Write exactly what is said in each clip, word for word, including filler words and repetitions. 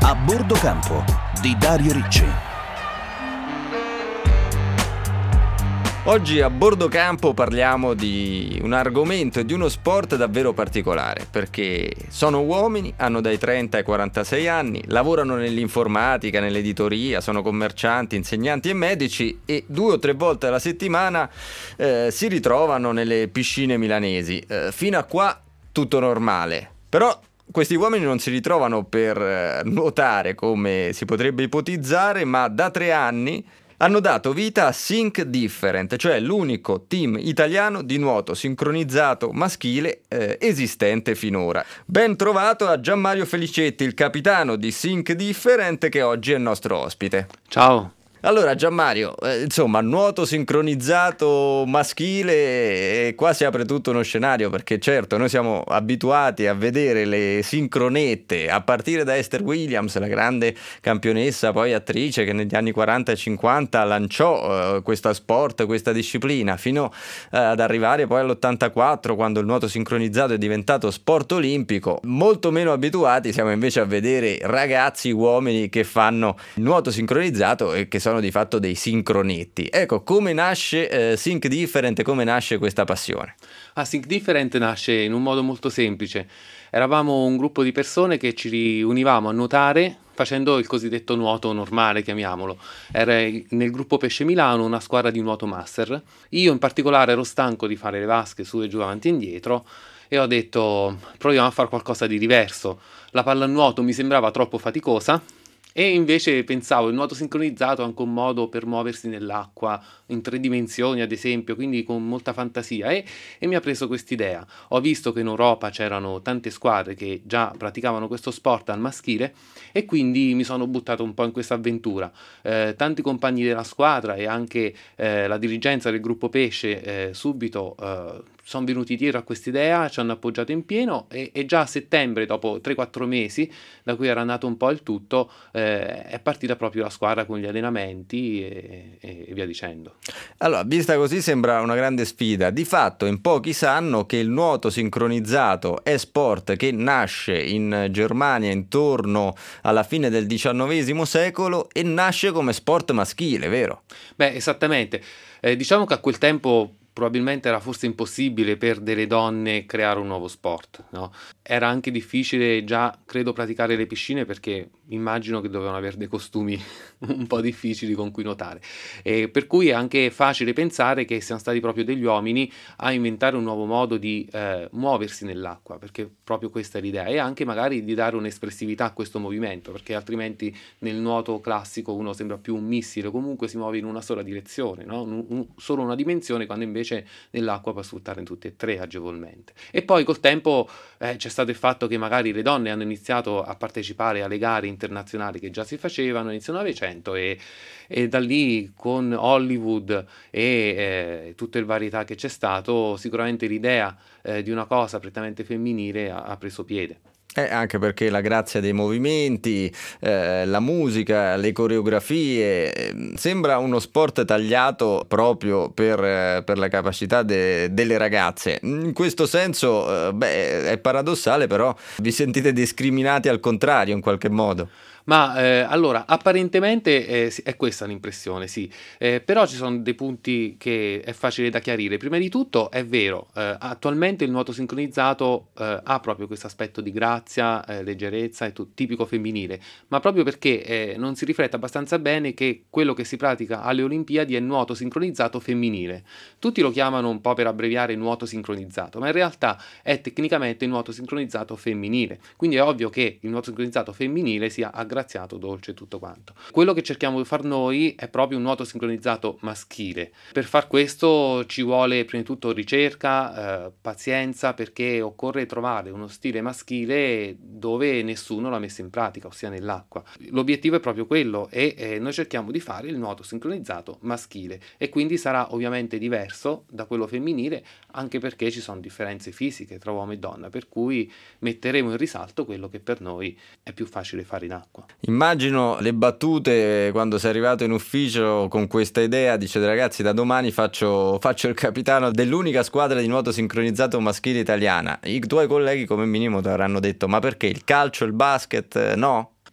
A bordo campo di Dario Ricci. Oggi a bordo campo parliamo di un argomento e di uno sport davvero particolare, perché sono uomini, hanno dai trenta ai quarantasei anni, lavorano nell'informatica, nell'editoria, sono commercianti, insegnanti e medici e due o tre volte alla settimana eh, si ritrovano nelle piscine milanesi. Eh, fino a qua tutto normale, però questi uomini non si ritrovano per eh, nuotare come si potrebbe ipotizzare, ma da tre anni hanno dato vita a Think Different, cioè l'unico team italiano di nuoto sincronizzato maschile eh, esistente finora. Ben trovato a Gianmario Felicetti, il capitano di Think Different, che oggi è il nostro ospite. Ciao. Allora Gianmario, eh, insomma, nuoto sincronizzato maschile, e qua si apre tutto uno scenario, perché certo noi siamo abituati a vedere le sincronette a partire da Esther Williams, la grande campionessa, poi attrice, che negli anni quaranta e cinquanta lanciò eh, questo sport, questa disciplina, fino eh, ad arrivare poi all'ottantaquattro, quando il nuoto sincronizzato è diventato sport olimpico. Molto meno abituati siamo invece a vedere ragazzi, uomini che fanno il nuoto sincronizzato e che sono di fatto dei sincronetti. Ecco, come nasce eh, Think Different, come nasce questa passione? Ah, Think Different nasce in un modo molto semplice. Eravamo un gruppo di persone che ci riunivamo a nuotare facendo il cosiddetto nuoto normale, chiamiamolo. Era nel gruppo Pesce Milano una squadra di nuoto master. Io in particolare ero stanco di fare le vasche su e giù, avanti e indietro, e ho detto proviamo a fare qualcosa di diverso. La pallanuoto mi sembrava troppo faticosa, e invece pensavo il nuoto sincronizzato è anche un modo per muoversi nell'acqua in tre dimensioni, ad esempio, quindi con molta fantasia, e, e mi ha preso quest'idea. Ho visto che in Europa c'erano tante squadre che già praticavano questo sport al maschile e quindi mi sono buttato un po' in questa avventura. Eh, tanti compagni della squadra e anche eh, la dirigenza del gruppo Pesce eh, subito eh, sono venuti dietro a quest'idea, ci hanno appoggiato in pieno e, e già a settembre, dopo tre quattro mesi, da cui era nato un po' il tutto, eh, è partita proprio la squadra con gli allenamenti e, e via dicendo. Allora, vista così sembra una grande sfida. Di fatto in pochi sanno che il nuoto sincronizzato è sport che nasce in Germania intorno alla fine del diciannovesimo secolo e nasce come sport maschile, vero? Beh, esattamente. Eh, diciamo che a quel tempo probabilmente era forse impossibile per delle donne creare un nuovo sport, no? Era anche difficile già, credo, praticare le piscine, perché immagino che dovevano avere dei costumi un po' difficili con cui nuotare. E per cui è anche facile pensare che siano stati proprio degli uomini a inventare un nuovo modo di eh, muoversi nell'acqua, perché proprio questa è l'idea, e anche magari di dare un'espressività a questo movimento, perché altrimenti nel nuoto classico uno sembra più un missile, comunque si muove in una sola direzione, no? un, un, solo una dimensione, quando invece nell'acqua può sfruttare in tutte e tre agevolmente. E poi col tempo eh, c'è stato il fatto che magari le donne hanno iniziato a partecipare alle gare internazionali che già si facevano inizio Novecento, e, e da lì con Hollywood e eh, tutte le varietà che c'è stato, sicuramente l'idea eh, di una cosa prettamente femminile ha, ha preso piede. Eh, anche perché la grazia dei movimenti, eh, la musica, le coreografie, eh, sembra uno sport tagliato proprio per, eh, per la capacità de- delle ragazze. In questo senso, eh, beh, è paradossale, però vi sentite discriminati al contrario in qualche modo. Ma eh, allora, apparentemente eh, sì, è questa l'impressione, sì, eh, però ci sono dei punti che è facile da chiarire. Prima di tutto è vero, eh, attualmente il nuoto sincronizzato eh, ha proprio questo aspetto di grazia, eh, leggerezza, è tu- tipico femminile, ma proprio perché eh, non si riflette abbastanza bene che quello che si pratica alle Olimpiadi è nuoto sincronizzato femminile. Tutti lo chiamano un po' per abbreviare nuoto sincronizzato, ma in realtà è tecnicamente nuoto sincronizzato femminile, quindi è ovvio che il nuoto sincronizzato femminile sia aggraziato, dolce, tutto quanto. Quello che cerchiamo di far noi è proprio un nuoto sincronizzato maschile. Per far questo ci vuole prima di tutto ricerca, eh, pazienza, perché occorre trovare uno stile maschile dove nessuno l'ha messo in pratica, ossia nell'acqua. L'obiettivo è proprio quello, e eh, noi cerchiamo di fare il nuoto sincronizzato maschile, e quindi sarà ovviamente diverso da quello femminile, anche perché ci sono differenze fisiche tra uomo e donna, per cui metteremo in risalto quello che per noi è più facile fare in acqua. Immagino le battute quando sei arrivato in ufficio con questa idea, dice ragazzi da domani faccio, faccio il capitano dell'unica squadra di nuoto sincronizzato maschile italiana. I tuoi colleghi come minimo ti avranno detto ma perché il calcio, il basket, no?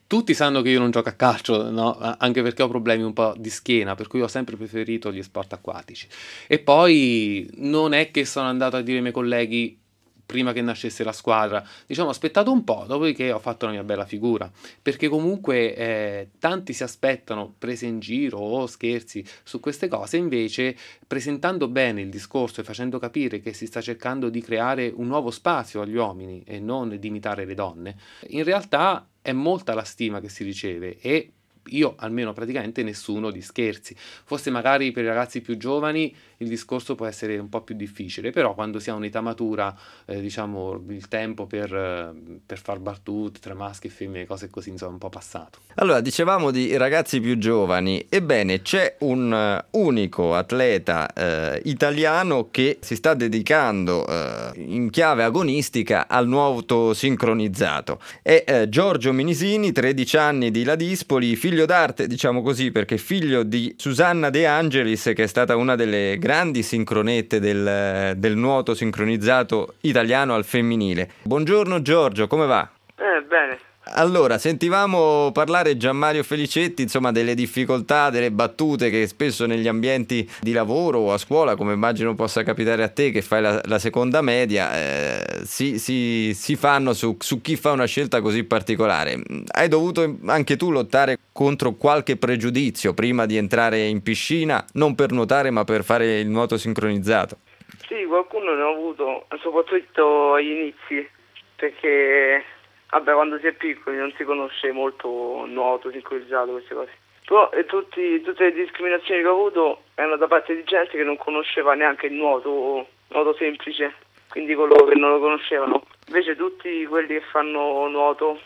Tutti sanno che io non gioco a calcio, no? Anche perché ho problemi un po' di schiena, per cui ho sempre preferito gli sport acquatici. E poi non è che sono andato a dire ai miei colleghi prima che nascesse la squadra, diciamo ho aspettato un po', dopodiché ho fatto la mia bella figura, perché comunque eh, tanti si aspettano prese in giro o scherzi su queste cose, invece presentando bene il discorso e facendo capire che si sta cercando di creare un nuovo spazio agli uomini e non di imitare le donne, in realtà è molta la stima che si riceve e io almeno praticamente nessuno di scherzi. Forse magari per i ragazzi più giovani il discorso può essere un po' più difficile, però quando si ha un'età matura, eh, diciamo, il tempo per, eh, per far battute tra maschi e femmine, cose così, insomma, è un po' passato. Allora, dicevamo di ragazzi più giovani, ebbene c'è un uh, unico atleta uh, italiano che si sta dedicando uh, in chiave agonistica al nuoto sincronizzato. È uh, Giorgio Minisini, tredici anni di Ladispoli, figlio d'arte, diciamo così, perché figlio di Susanna De Angelis, che è stata una delle grandi sincronette del, del nuoto sincronizzato italiano al femminile. Buongiorno Giorgio, come va? Eh, bene. Allora, sentivamo parlare Gianmario Felicetti, insomma, delle difficoltà, delle battute che spesso negli ambienti di lavoro o a scuola, come immagino possa capitare a te che fai la, la seconda media, eh, si, si, si fanno su, su chi fa una scelta così particolare. Hai dovuto anche tu lottare contro qualche pregiudizio prima di entrare in piscina, non per nuotare ma per fare il nuoto sincronizzato? Sì, qualcuno ne ho avuto, soprattutto agli inizi, perché... Vabbè, quando si è piccoli non si conosce molto nuoto, sincronizzato, queste cose. Però e tutti, tutte le discriminazioni che ho avuto erano da parte di gente che non conosceva neanche il nuoto, nuoto semplice, quindi coloro che non lo conoscevano. Invece tutti quelli che fanno nuoto,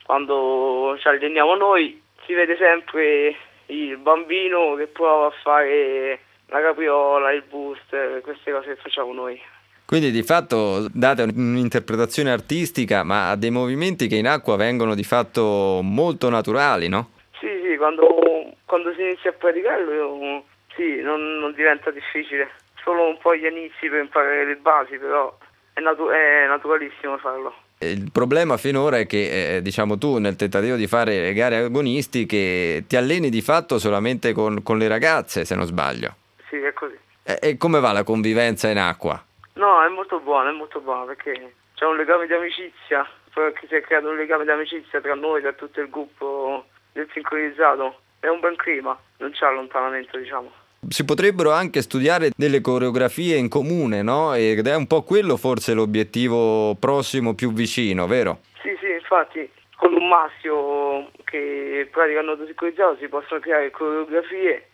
quando ci alleniamo noi, si vede sempre il bambino che prova a fare la capriola, il boost, queste cose che facciamo noi. Quindi di fatto date un'interpretazione artistica, ma a dei movimenti che in acqua vengono di fatto molto naturali, no? Sì, sì, quando, quando si inizia a praticarlo sì, non, non diventa difficile. Solo un po' gli inizi per imparare le basi, però è, natu- è naturalissimo farlo. Il problema finora è che, eh, diciamo tu, nel tentativo di fare le gare agonistiche, ti alleni di fatto solamente con, con le ragazze, se non sbaglio. Sì, è così. E, e come va la convivenza in acqua? No, è molto buono, è molto buono perché c'è un legame di amicizia, perché si è creato un legame di amicizia tra noi, tra tutto il gruppo del sincronizzato. È un bel clima, non c'è allontanamento, diciamo. Si potrebbero anche studiare delle coreografie in comune, no? Ed è un po' quello forse l'obiettivo prossimo più vicino, vero? Sì, sì, infatti con un maschio che pratica il nuoto sincronizzato si possono creare coreografie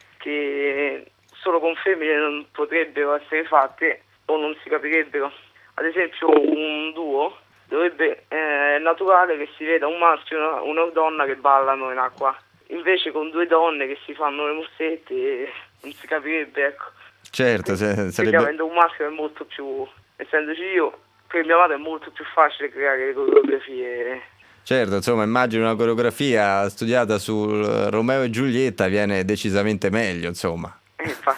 che solo con femmine non potrebbero essere fatte o non si capirebbero. Ad esempio un duo dovrebbe eh, è naturale che si veda un maschio e una, una donna che ballano in acqua, invece con due donne che si fanno le mossette non si capirebbe, ecco. Certo, se, Quindi, sarebbe... avendo un maschio è molto più, essendoci io, per mia madre è molto più facile creare le coreografie. Certo, insomma, immagino una coreografia studiata sul Romeo e Giulietta viene decisamente meglio, insomma. Eh, infatti.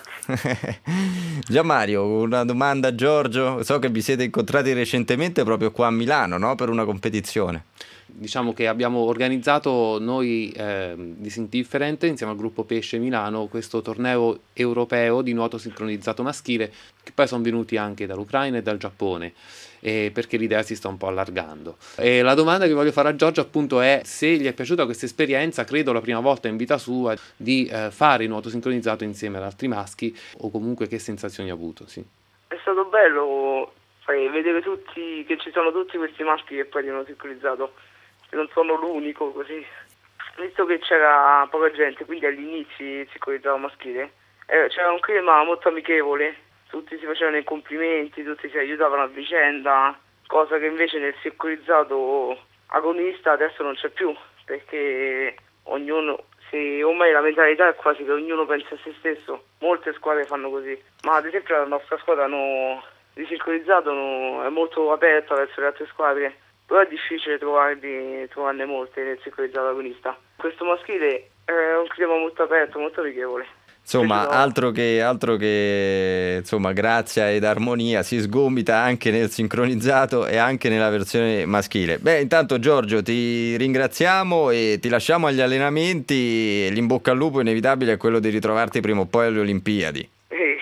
Gianmario, una domanda a Giorgio. So che vi siete incontrati recentemente proprio qua a Milano, no? Per una competizione. Diciamo che abbiamo organizzato noi eh, di Sindifferent insieme al gruppo Pesce Milano questo torneo europeo di nuoto sincronizzato maschile, che poi sono venuti anche dall'Ucraina e dal Giappone, eh, perché l'idea si sta un po' allargando. E la domanda che voglio fare a Giorgio appunto è se gli è piaciuta questa esperienza, credo la prima volta in vita sua, di eh, fare il nuoto sincronizzato insieme ad altri maschi, o comunque che sensazioni ha avuto. Sì. È stato bello eh, vedere tutti, che ci sono tutti questi maschi che poi hanno sincronizzato, che non sono l'unico, così. Visto che c'era poca gente, quindi all'inizio sincronizzato maschile, eh, c'era un clima molto amichevole, tutti si facevano i complimenti, tutti si aiutavano a vicenda, cosa che invece nel sincronizzato agonista adesso non c'è più, perché ognuno, se ormai la mentalità è quasi che ognuno pensa a se stesso. Molte squadre fanno così, ma ad esempio la nostra squadra no, di sincronizzato no, è molto aperta verso le altre squadre, però è difficile trovarne, trovarne molte nel sincronizzato agonista. Questo maschile è un clima molto aperto, molto amichevole. Insomma, Questo- altro che, altro che insomma, grazia ed armonia, si sgomita anche nel sincronizzato e anche nella versione maschile. Beh, intanto Giorgio ti ringraziamo e ti lasciamo agli allenamenti. L'in bocca al lupo inevitabile è quello di ritrovarti prima o poi alle Olimpiadi. Eh,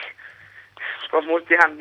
ho molti anni.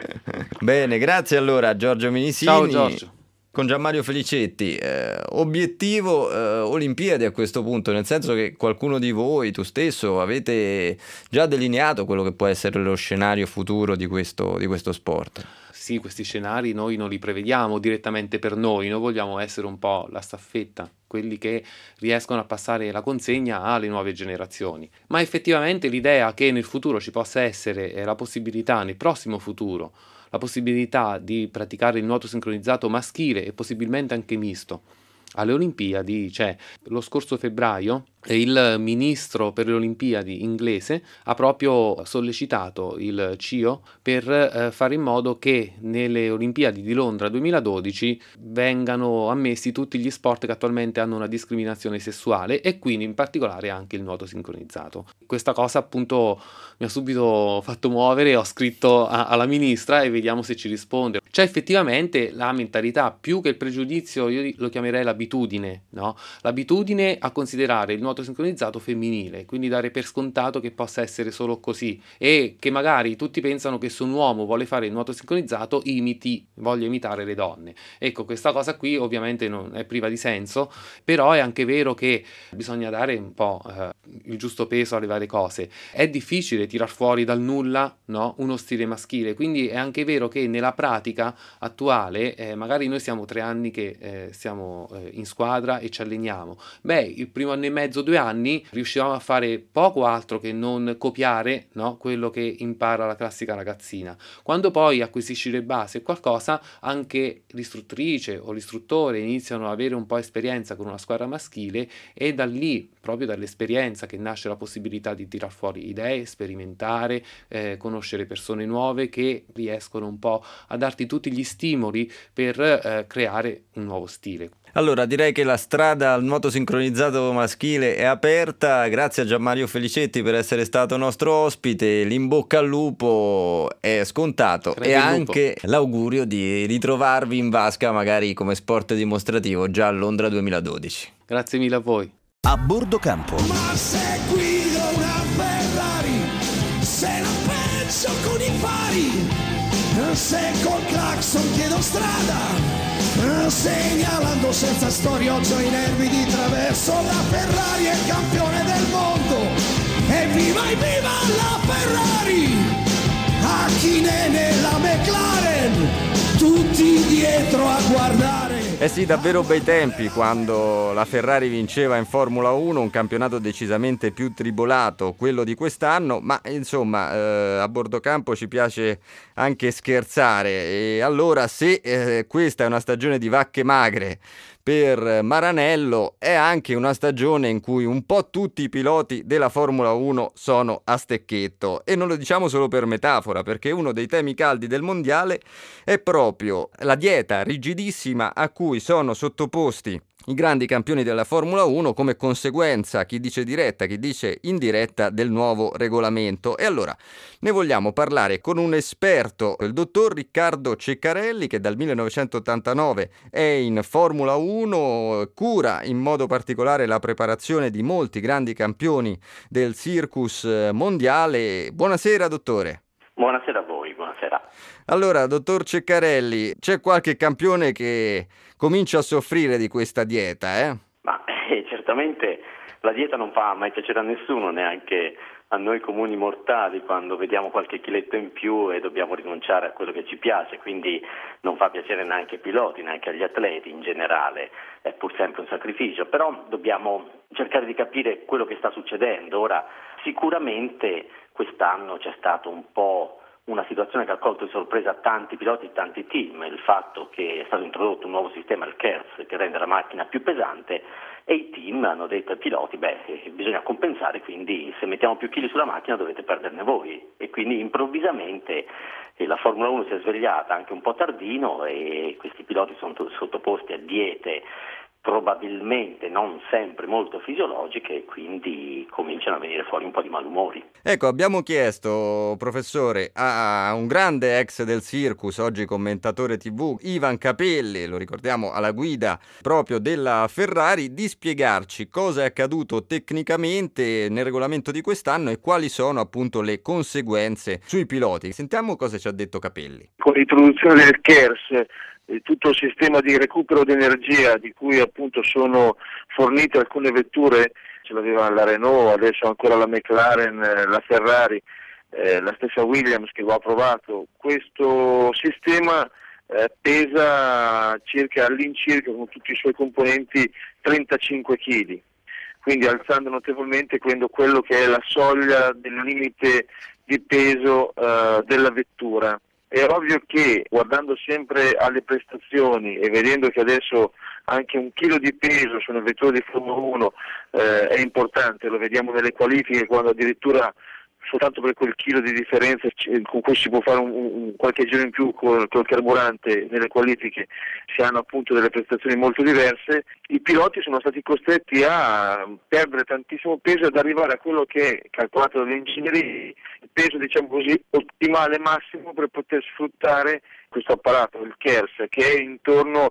Bene, grazie allora Giorgio Minisini. Ciao Giorgio. Con Gianmario Felicetti, eh, obiettivo eh, Olimpiadi a questo punto, nel senso che qualcuno di voi, tu stesso, avete già delineato quello che può essere lo scenario futuro di questo, di questo sport. Sì, questi scenari noi non li prevediamo direttamente per noi, noi vogliamo essere un po' la staffetta, quelli che riescono a passare la consegna alle nuove generazioni. Ma effettivamente l'idea che nel futuro ci possa essere eh, la possibilità, nel prossimo futuro, la possibilità di praticare il nuoto sincronizzato maschile e possibilmente anche misto alle Olimpiadi c'è. Lo scorso febbraio il ministro per le Olimpiadi inglese ha proprio sollecitato il C I O per eh, fare in modo che nelle Olimpiadi di Londra duemiladodici vengano ammessi tutti gli sport che attualmente hanno una discriminazione sessuale e quindi in particolare anche il nuoto sincronizzato. Questa cosa appunto mi ha subito fatto muovere, ho scritto a, alla ministra e vediamo se ci risponde. C'è effettivamente la mentalità, più che il pregiudizio, io lo chiamerei l'abitudine, no? L'abitudine a considerare il nuoto sincronizzato femminile, quindi dare per scontato che possa essere solo così e che magari tutti pensano che se un uomo vuole fare il nuoto sincronizzato imiti, voglia imitare le donne. Ecco, questa cosa qui ovviamente non è priva di senso, però è anche vero che bisogna dare un po' eh, il giusto peso alle varie cose. È difficile tirar fuori dal nulla, no, uno stile maschile, quindi è anche vero che nella pratica attuale eh, magari noi siamo tre anni che eh, siamo eh, in squadra e ci alleniamo. Beh, il primo anno e mezzo, due anni riuscivamo a fare poco altro che non copiare, no, quello che impara la classica ragazzina. Quando poi acquisisci le basi e qualcosa, anche l'istruttrice o l'istruttore iniziano ad avere un po' esperienza con una squadra maschile e da lì, proprio dall'esperienza, che nasce la possibilità di tirar fuori idee, sperimentare, eh, conoscere persone nuove che riescono un po' a darti tutti gli stimoli per eh, creare un nuovo stile. Allora, direi che la strada al nuoto sincronizzato maschile è aperta. Grazie a Gianmario Felicetti per essere stato nostro ospite. L'in bocca al lupo è scontato Credo e il anche l'augurio di ritrovarvi in vasca magari come sport dimostrativo già a Londra duemiladodici. Grazie mille a voi. A bordo campo. Ma se guido una Ferrari, se la penso con i fari, se col clacson chiedo strada, segnalando senza storioggio i nervi di traverso, la Ferrari è campione del mondo, evviva evviva la Ferrari, Hakkinen e la McLaren, tutti dietro a guardare. Eh sì, davvero bei tempi quando la Ferrari vinceva in Formula uno, un campionato decisamente più tribolato, quello di quest'anno, ma insomma eh, a bordo campo ci piace anche scherzare e allora se eh, questa è una stagione di vacche magre per Maranello, è anche una stagione in cui un po' tutti i piloti della Formula uno sono a stecchetto e non lo diciamo solo per metafora, perché uno dei temi caldi del mondiale è proprio la dieta rigidissima a cui sono sottoposti i grandi campioni della Formula uno come conseguenza, chi dice diretta, chi dice indiretta, del nuovo regolamento. E allora ne vogliamo parlare con un esperto, il dottor Riccardo Ceccarelli, che dal millenovecentottantanove è in Formula uno, cura in modo particolare la preparazione di molti grandi campioni del circus mondiale. Buonasera, dottore. Buonasera a voi, buonasera. Allora, dottor Ceccarelli, c'è qualche campione che comincia a soffrire di questa dieta, eh? Ma eh, certamente la dieta non fa mai piacere a nessuno, neanche a noi comuni mortali, quando vediamo qualche chiletto in più e dobbiamo rinunciare a quello che ci piace, quindi non fa piacere neanche ai piloti, neanche agli atleti in generale, è pur sempre un sacrificio, però dobbiamo cercare di capire quello che sta succedendo. Ora, sicuramente quest'anno c'è stato un po' una situazione che ha colto di sorpresa tanti piloti e tanti team, il fatto che è stato introdotto un nuovo sistema, il KERS, che rende la macchina più pesante, e i team hanno detto ai piloti, beh, bisogna compensare, quindi se mettiamo più chili sulla macchina dovete perderne voi, e quindi improvvisamente eh, la Formula uno si è svegliata anche un po' tardino e questi piloti sono sottoposti a diete probabilmente non sempre molto fisiologiche e quindi cominciano a venire fuori un po' di malumori. Ecco, abbiamo chiesto, professore, a un grande ex del circus, oggi commentatore tivù, Ivan Capelli, lo ricordiamo alla guida proprio della Ferrari, di spiegarci cosa è accaduto tecnicamente nel regolamento di quest'anno e quali sono appunto le conseguenze sui piloti. Sentiamo cosa ci ha detto Capelli. Con l'introduzione del K E R S, tutto il sistema di recupero di energia di cui appunto sono fornite alcune vetture, ce l'aveva la Renault, adesso ancora la McLaren, la Ferrari, eh, la stessa Williams che lo ha provato. Questo sistema eh, pesa circa all'incirca con tutti i suoi componenti trentacinque chili, quindi alzando notevolmente quello che è la soglia del limite di peso eh, della vettura. È ovvio che guardando sempre alle prestazioni e vedendo che adesso anche un chilo di peso su una vettura di Formula uno eh, è importante, lo vediamo nelle qualifiche quando addirittura soltanto per quel chilo di differenza con cui si può fare un, un qualche giro in più col, col carburante nelle qualifiche si hanno appunto delle prestazioni molto diverse, i piloti sono stati costretti a perdere tantissimo peso ad arrivare a quello che è calcolato dagli ingegneri il peso diciamo così ottimale massimo per poter sfruttare questo apparato, il K E R S, che è intorno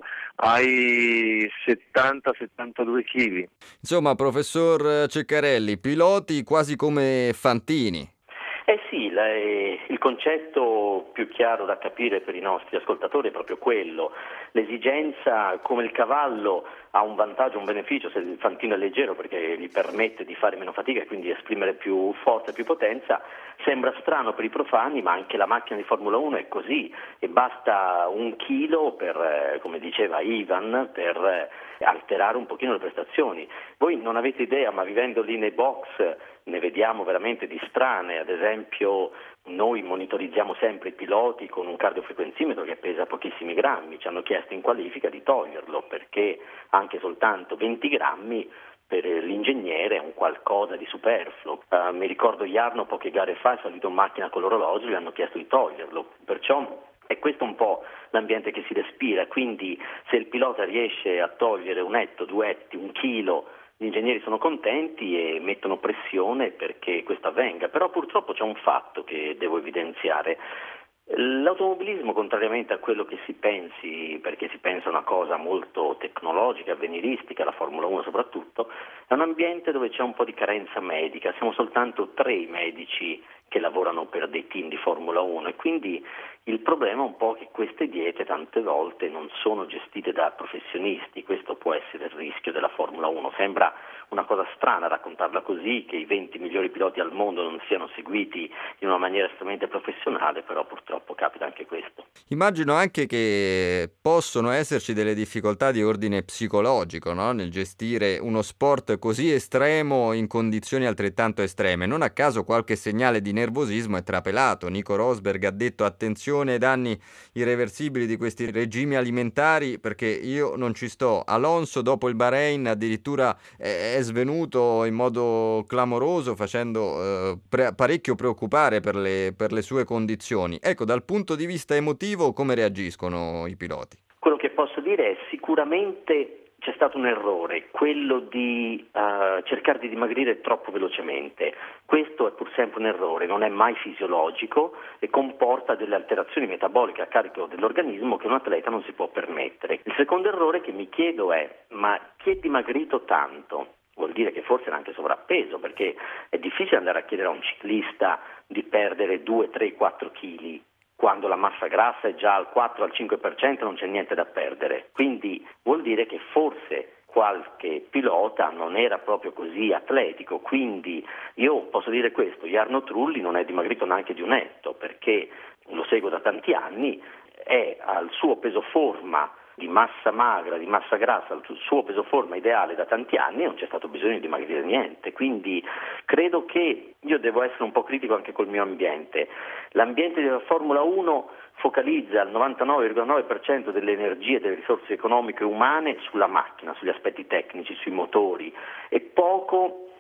ai settanta settantadue chili. Insomma, professor Ceccarelli, piloti quasi come fantini. Eh sì, la, eh, il concetto più chiaro da capire per i nostri ascoltatori è proprio quello. L'esigenza, come il cavallo, ha un vantaggio, un beneficio se il fantino è leggero perché gli permette di fare meno fatica e quindi esprimere più forza e più potenza. Sembra strano per i profani, ma anche la macchina di Formula uno è così e basta un chilo per, eh, come diceva Ivan, per eh, alterare un pochino le prestazioni. Voi non avete idea, ma vivendo lì nei box ne vediamo veramente di strane, ad esempio noi monitorizziamo sempre i piloti con un cardiofrequenzimetro che pesa pochissimi grammi, ci hanno chiesto in qualifica di toglierlo perché anche soltanto venti grammi per l'ingegnere è un qualcosa di superfluo. Uh, mi ricordo Jarno poche gare fa è salito in macchina con l'orologio e gli hanno chiesto di toglierlo, perciò è questo un po' l'ambiente che si respira, quindi se il pilota riesce a togliere un etto, due etti, un chilo, gli ingegneri sono contenti e mettono pressione perché questo avvenga, però purtroppo c'è un fatto che devo evidenziare. L'automobilismo, contrariamente a quello che si pensi, perché si pensa a una cosa molto tecnologica, avveniristica, la Formula uno soprattutto, è un ambiente dove c'è un po' di carenza medica, siamo soltanto tre i medici che lavorano per dei team di Formula uno e quindi il problema è un po' che queste diete tante volte non sono gestite da professionisti, questo può essere il rischio della Formula uno. Sembra una cosa strana raccontarla così, che i venti migliori piloti al mondo non siano seguiti in una maniera estremamente professionale, però purtroppo capita anche questo. Immagino anche che possono esserci delle difficoltà di ordine psicologico, no? Nel gestire uno sport così estremo in condizioni altrettanto estreme. Non a caso qualche segnale di nervosismo è trapelato. Nico Rosberg ha detto attenzione ai danni irreversibili di questi regimi alimentari perché io non ci sto. Alonso dopo il Bahrain addirittura è è svenuto in modo clamoroso facendo eh, pre- parecchio preoccupare per le, per le sue condizioni. Ecco, dal punto di vista emotivo come reagiscono i piloti? Quello che posso dire è sicuramente c'è stato un errore, quello di uh, cercare di dimagrire troppo velocemente. Questo è pur sempre un errore, non è mai fisiologico e comporta delle alterazioni metaboliche a carico dell'organismo che un atleta non si può permettere. Il secondo errore che mi chiedo è: ma chi è dimagrito tanto? Vuol dire che forse era anche sovrappeso, perché è difficile andare a chiedere a un ciclista di perdere due, tre, quattro chili quando la massa grassa è già al quattro al cinque per cento, non c'è niente da perdere. Quindi vuol dire che forse qualche pilota non era proprio così atletico. Quindi io posso dire questo: Jarno Trulli non è dimagrito neanche di un etto, perché lo seguo da tanti anni, è al suo peso forma di massa magra, di massa grassa, il suo peso forma ideale da tanti anni e non c'è stato bisogno di dimagrire niente. Quindi credo che io devo essere un po' critico anche col mio ambiente. L'ambiente della Formula uno focalizza il novantanove virgola nove per cento delle energie e delle risorse economiche e umane sulla macchina, sugli aspetti tecnici, sui motori e poco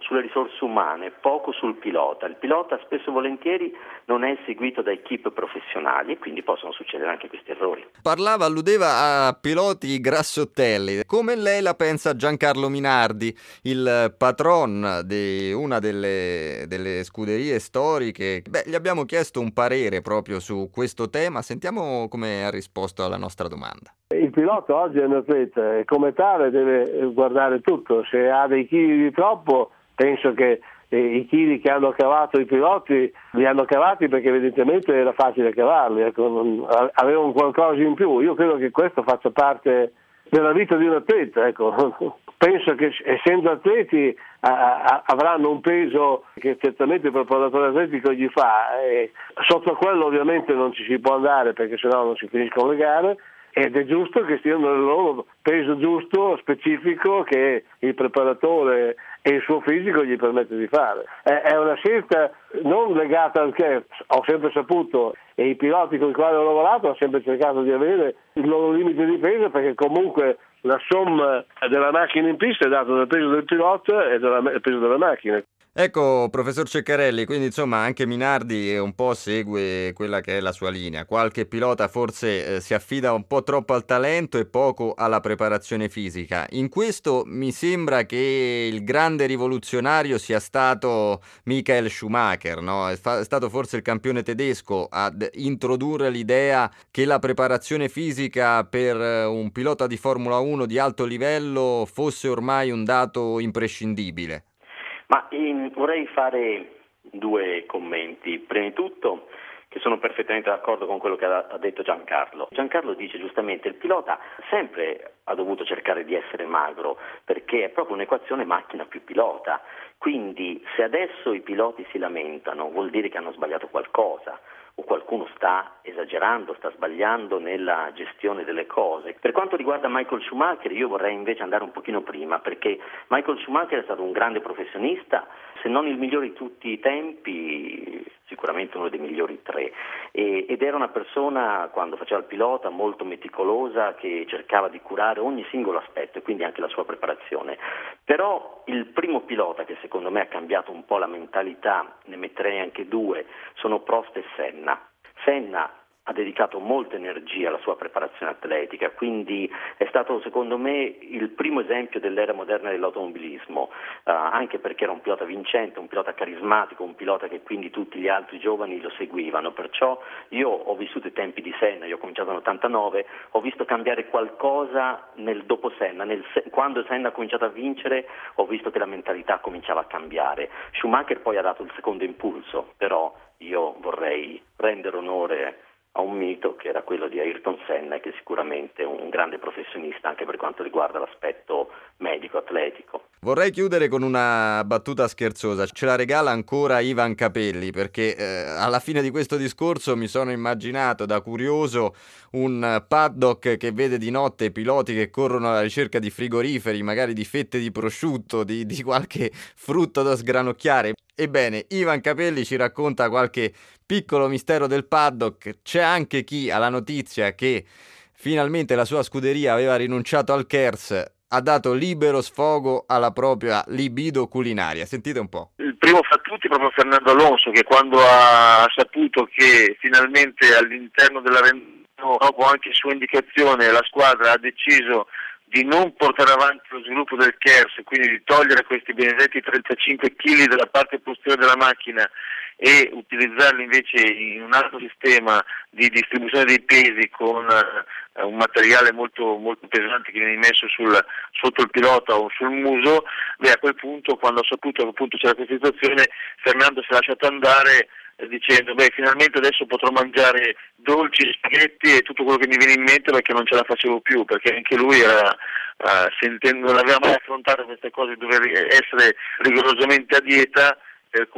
sulle risorse umane, poco sul pilota. Il pilota spesso e volentieri non è seguito da equip professionali e quindi possono succedere anche questi errori. Parlava, alludeva a piloti grassottelli. Come lei la pensa Giancarlo Minardi, il patron di una delle, delle scuderie storiche? Beh, gli abbiamo chiesto un parere proprio su questo tema, sentiamo come ha risposto alla nostra domanda. Il pilota oggi è un atleta e come tale deve guardare tutto, se ha dei chili di troppo penso che eh, i chili che hanno cavato i piloti li hanno cavati perché evidentemente era facile cavarli, ecco, non, avevano qualcosa in più. Io credo che questo faccia parte della vita di un atleta, ecco. Penso che essendo atleti a, a, avranno un peso che certamente il preparatore atletico gli fa, e sotto quello ovviamente non ci si può andare perché sennò non si finiscono le gare. Ed è giusto che stiano nel loro peso giusto, specifico, che il preparatore e il suo fisico gli permette di fare. È una scelta non legata al scherzo, ho sempre saputo, e i piloti con i quali ho lavorato hanno sempre cercato di avere il loro limite di peso, perché comunque la somma della macchina in pista è data dal peso del pilota e dal peso della macchina. Ecco, professor Ceccarelli, quindi insomma anche Minardi un po' segue quella che è la sua linea. Qualche pilota forse eh, si affida un po' troppo al talento e poco alla preparazione fisica. In questo mi sembra che il grande rivoluzionario sia stato Michael Schumacher, no? È, fa- è stato forse il campione tedesco ad introdurre l'idea che la preparazione fisica per un pilota di Formula uno di alto livello fosse ormai un dato imprescindibile. Ma in, vorrei fare due commenti. Prima di tutto che sono perfettamente d'accordo con quello che ha, ha detto Giancarlo. Giancarlo dice giustamente il pilota sempre ha dovuto cercare di essere magro perché è proprio un'equazione macchina più pilota. Quindi se adesso i piloti si lamentano vuol dire che hanno sbagliato qualcosa o qualcuno sta esagerando, sta sbagliando nella gestione delle cose. Per quanto riguarda Michael Schumacher, io vorrei invece andare un pochino prima, perché Michael Schumacher è stato un grande professionista, se non il migliore di tutti i tempi, sicuramente uno dei migliori tre, e, ed era una persona, quando faceva il pilota, molto meticolosa, che cercava di curare ogni singolo aspetto e quindi anche la sua preparazione. Però il primo pilota che secondo me ha cambiato un po' la mentalità, ne metterei anche due, sono Prost e Senna. Senna ha dedicato molta energia alla sua preparazione atletica, quindi è stato secondo me il primo esempio dell'era moderna dell'automobilismo, eh, anche perché era un pilota vincente, un pilota carismatico, un pilota che quindi tutti gli altri giovani lo seguivano, perciò io ho vissuto i tempi di Senna, io ho cominciato nell'ottantanove, ho visto cambiare qualcosa nel dopo Senna, nel, quando Senna ha cominciato a vincere ho visto che la mentalità cominciava a cambiare. Schumacher poi ha dato il secondo impulso, però io vorrei rendere onore a un mito che era quello di Ayrton Senna, che è sicuramente un grande professionista anche per quanto riguarda l'aspetto medico-atletico. Vorrei chiudere con una battuta scherzosa, ce la regala ancora Ivan Capelli, perché eh, alla fine di questo discorso mi sono immaginato da curioso un paddock che vede di notte piloti che corrono alla ricerca di frigoriferi, magari di fette di prosciutto, di, di qualche frutto da sgranocchiare. Ebbene, Ivan Capelli ci racconta qualche piccolo mistero del paddock. C'è anche chi ha la notizia che finalmente la sua scuderia aveva rinunciato al KERS, ha dato libero sfogo alla propria libido culinaria. Sentite un po'. Il primo fra tutti proprio Fernando Alonso, che quando ha saputo che finalmente all'interno della Renault, dopo anche sua indicazione, la squadra ha deciso di non portare avanti lo sviluppo del KERS, quindi di togliere questi benedetti trentacinque chili dalla parte posteriore della macchina e utilizzarli invece in un altro sistema di distribuzione dei pesi con uh, un materiale molto, molto pesante che viene messo sul, sotto il pilota o sul muso. Beh, a quel punto, quando ho saputo che appunto c'era questa situazione, Fernando si è lasciato andare eh, dicendo beh, finalmente adesso potrò mangiare dolci, spaghetti e tutto quello che mi viene in mente, perché non ce la facevo più, perché anche lui era uh, sentendo, non aveva mai affrontato queste cose di dover essere rigorosamente a dieta, per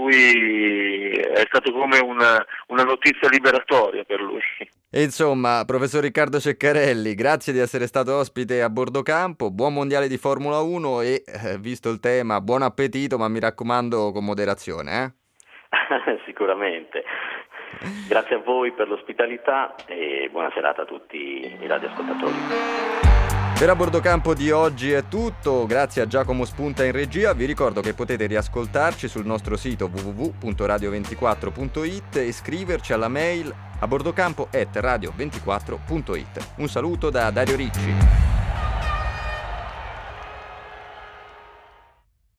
cui è stato come una, una notizia liberatoria per lui. E insomma, professor Riccardo Ceccarelli, grazie di essere stato ospite a Bordo Campo, buon mondiale di Formula uno e, eh, visto il tema, buon appetito, ma mi raccomando con moderazione, eh? Sicuramente. Grazie a voi per l'ospitalità e buona serata a tutti i radioascoltatori. Per A Bordo Campo di oggi è tutto, grazie a Giacomo Spunta in regia. Vi ricordo che potete riascoltarci sul nostro sito w w w punto radio ventiquattro punto i t e scriverci alla mail a bordocampo chiocciola radio ventiquattro punto i t. Un saluto da Dario Ricci.